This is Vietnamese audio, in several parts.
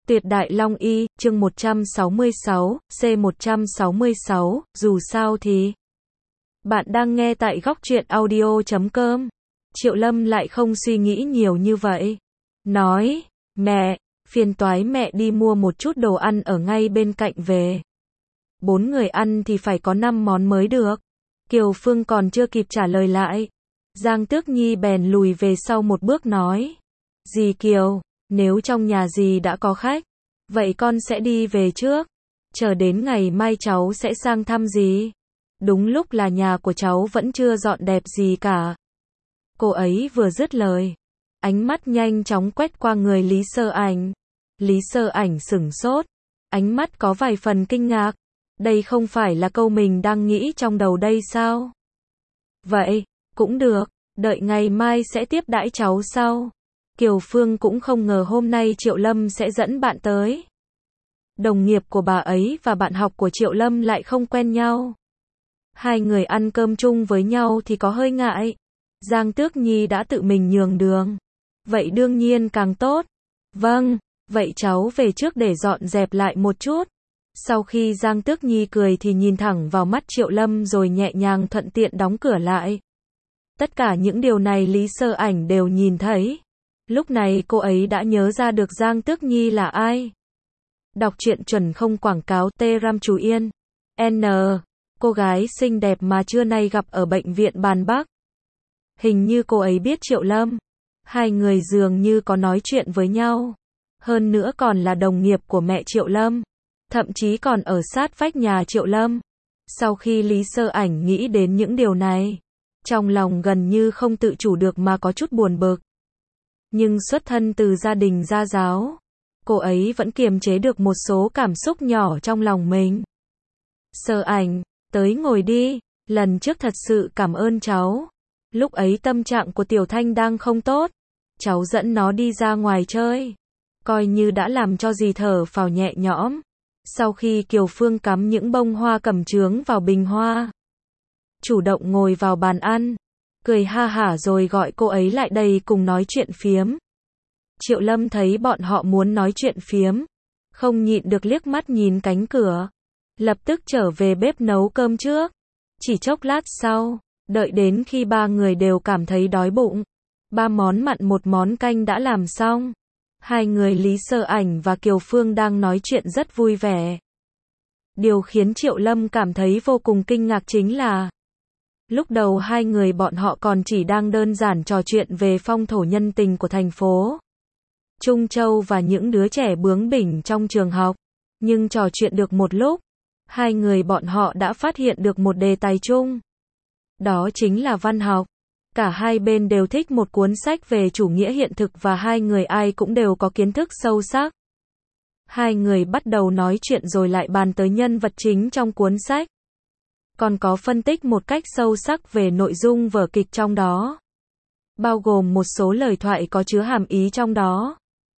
Tuyệt đại long y, chương 166, C166, dù sao thì. Bạn đang nghe tại góc truyện audio.com. Triệu Lâm lại không suy nghĩ nhiều như vậy. Nói, mẹ, phiền toái mẹ đi mua một chút đồ ăn ở ngay bên cạnh về. 4 người ăn thì phải có 5 món mới được. Kiều Phương còn chưa kịp trả lời lại. Giang Tước Nhi bèn lùi về sau một bước nói. Dì Kiều, nếu trong nhà dì đã có khách, vậy con sẽ đi về trước. Chờ đến ngày mai cháu sẽ sang thăm dì. Đúng lúc là nhà của cháu vẫn chưa dọn đẹp gì cả. Cô ấy vừa dứt lời, ánh mắt nhanh chóng quét qua người Lý Sơ Ảnh. Lý Sơ Ảnh sửng sốt, ánh mắt có vài phần kinh ngạc. Đây không phải là câu mình đang nghĩ trong đầu đây sao? Vậy, cũng được, đợi ngày mai sẽ tiếp đãi cháu sau. Kiều Phương cũng không ngờ hôm nay Triệu Lâm sẽ dẫn bạn tới. Đồng nghiệp của bà ấy và bạn học của Triệu Lâm lại không quen nhau. Hai người ăn cơm chung với nhau thì có hơi ngại. Giang Tước Nhi đã tự mình nhường đường. Vậy đương nhiên càng tốt. Vâng, vậy cháu về trước để dọn dẹp lại một chút. Sau khi Giang Tước Nhi cười thì nhìn thẳng vào mắt Triệu Lâm rồi nhẹ nhàng thuận tiện đóng cửa lại. Tất cả những điều này Lý Sơ Ảnh đều nhìn thấy. Lúc này cô ấy đã nhớ ra được Giang Tước Nhi là ai. Đọc truyện chuẩn không quảng cáo T-Ram Chú Yên. N. Cô gái xinh đẹp mà trưa nay gặp ở bệnh viện Bàn Bắc. Hình như cô ấy biết Triệu Lâm. Hai người dường như có nói chuyện với nhau. Hơn nữa còn là đồng nghiệp của mẹ Triệu Lâm. Thậm chí còn ở sát vách nhà Triệu Lâm. Sau khi Lý Sơ Ảnh nghĩ đến những điều này, trong lòng gần như không tự chủ được mà có chút buồn bực. Nhưng xuất thân từ gia đình gia giáo, cô ấy vẫn kiềm chế được một số cảm xúc nhỏ trong lòng mình. Sơ Ảnh, tới ngồi đi, lần trước thật sự cảm ơn cháu. Lúc ấy tâm trạng của Tiểu Thanh đang không tốt, cháu dẫn nó đi ra ngoài chơi, coi như đã làm cho dì thở phào nhẹ nhõm. Sau khi Kiều Phương cắm những bông hoa cẩm chướng vào bình hoa, chủ động ngồi vào bàn ăn, cười ha hả rồi gọi cô ấy lại đây cùng nói chuyện phiếm. Triệu Lâm thấy bọn họ muốn nói chuyện phiếm, không nhịn được liếc mắt nhìn cánh cửa, lập tức trở về bếp nấu cơm trước. Chỉ chốc lát sau, đợi đến khi ba người đều cảm thấy đói bụng, 3 món mặn 1 món canh đã làm xong. Hai người Lý Sơ Ảnh và Kiều Phương đang nói chuyện rất vui vẻ. Điều khiến Triệu Lâm cảm thấy vô cùng kinh ngạc chính là lúc đầu hai người bọn họ còn chỉ đang đơn giản trò chuyện về phong thổ nhân tình của thành phố Trung Châu và những đứa trẻ bướng bỉnh trong trường học. Nhưng trò chuyện được một lúc, hai người bọn họ đã phát hiện được một đề tài chung. Đó chính là văn học. Cả hai bên đều thích một cuốn sách về chủ nghĩa hiện thực và hai người ai cũng đều có kiến thức sâu sắc. Hai người bắt đầu nói chuyện rồi lại bàn tới nhân vật chính trong cuốn sách. Còn có phân tích một cách sâu sắc về nội dung vở kịch trong đó. Bao gồm một số lời thoại có chứa hàm ý trong đó.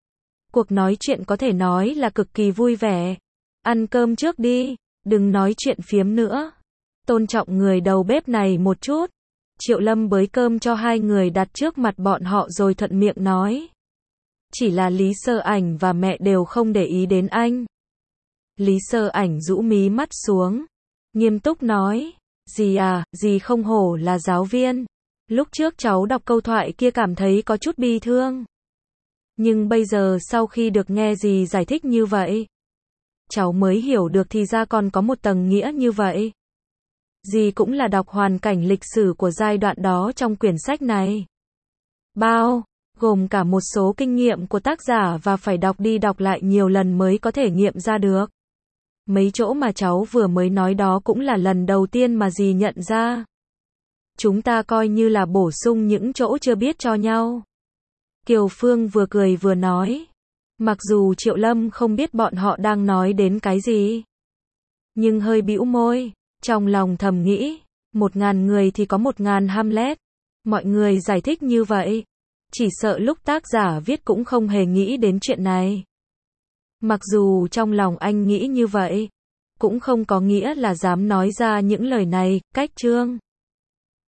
Cuộc nói chuyện có thể nói là cực kỳ vui vẻ. Ăn cơm trước đi, đừng nói chuyện phiếm nữa. Tôn trọng người đầu bếp này một chút. Triệu Lâm bới cơm cho hai người đặt trước mặt bọn họ rồi thuận miệng nói. Chỉ là Lý Sơ Ảnh và mẹ đều không để ý đến anh. Lý Sơ Ảnh rũ mí mắt xuống, nghiêm túc nói. Dì à, dì không hổ là giáo viên. Lúc trước cháu đọc câu thoại kia cảm thấy có chút bi thương. Nhưng bây giờ sau khi được nghe dì giải thích như vậy, cháu mới hiểu được thì ra còn có một tầng nghĩa như vậy. Dì cũng là đọc hoàn cảnh lịch sử của giai đoạn đó trong quyển sách này. Bao gồm cả một số kinh nghiệm của tác giả và phải đọc đi đọc lại nhiều lần mới có thể nghiệm ra được. Mấy chỗ mà cháu vừa mới nói đó cũng là lần đầu tiên mà dì nhận ra. Chúng ta coi như là bổ sung những chỗ chưa biết cho nhau. Kiều Phương vừa cười vừa nói. Mặc dù Triệu Lâm không biết bọn họ đang nói đến cái gì, nhưng hơi bĩu môi, trong lòng thầm nghĩ, 1000 người thì có 1000 Hamlet. Mọi người giải thích như vậy, chỉ sợ lúc tác giả viết cũng không hề nghĩ đến chuyện này. Mặc dù trong lòng anh nghĩ như vậy, cũng không có nghĩa là dám nói ra những lời này. Cách chương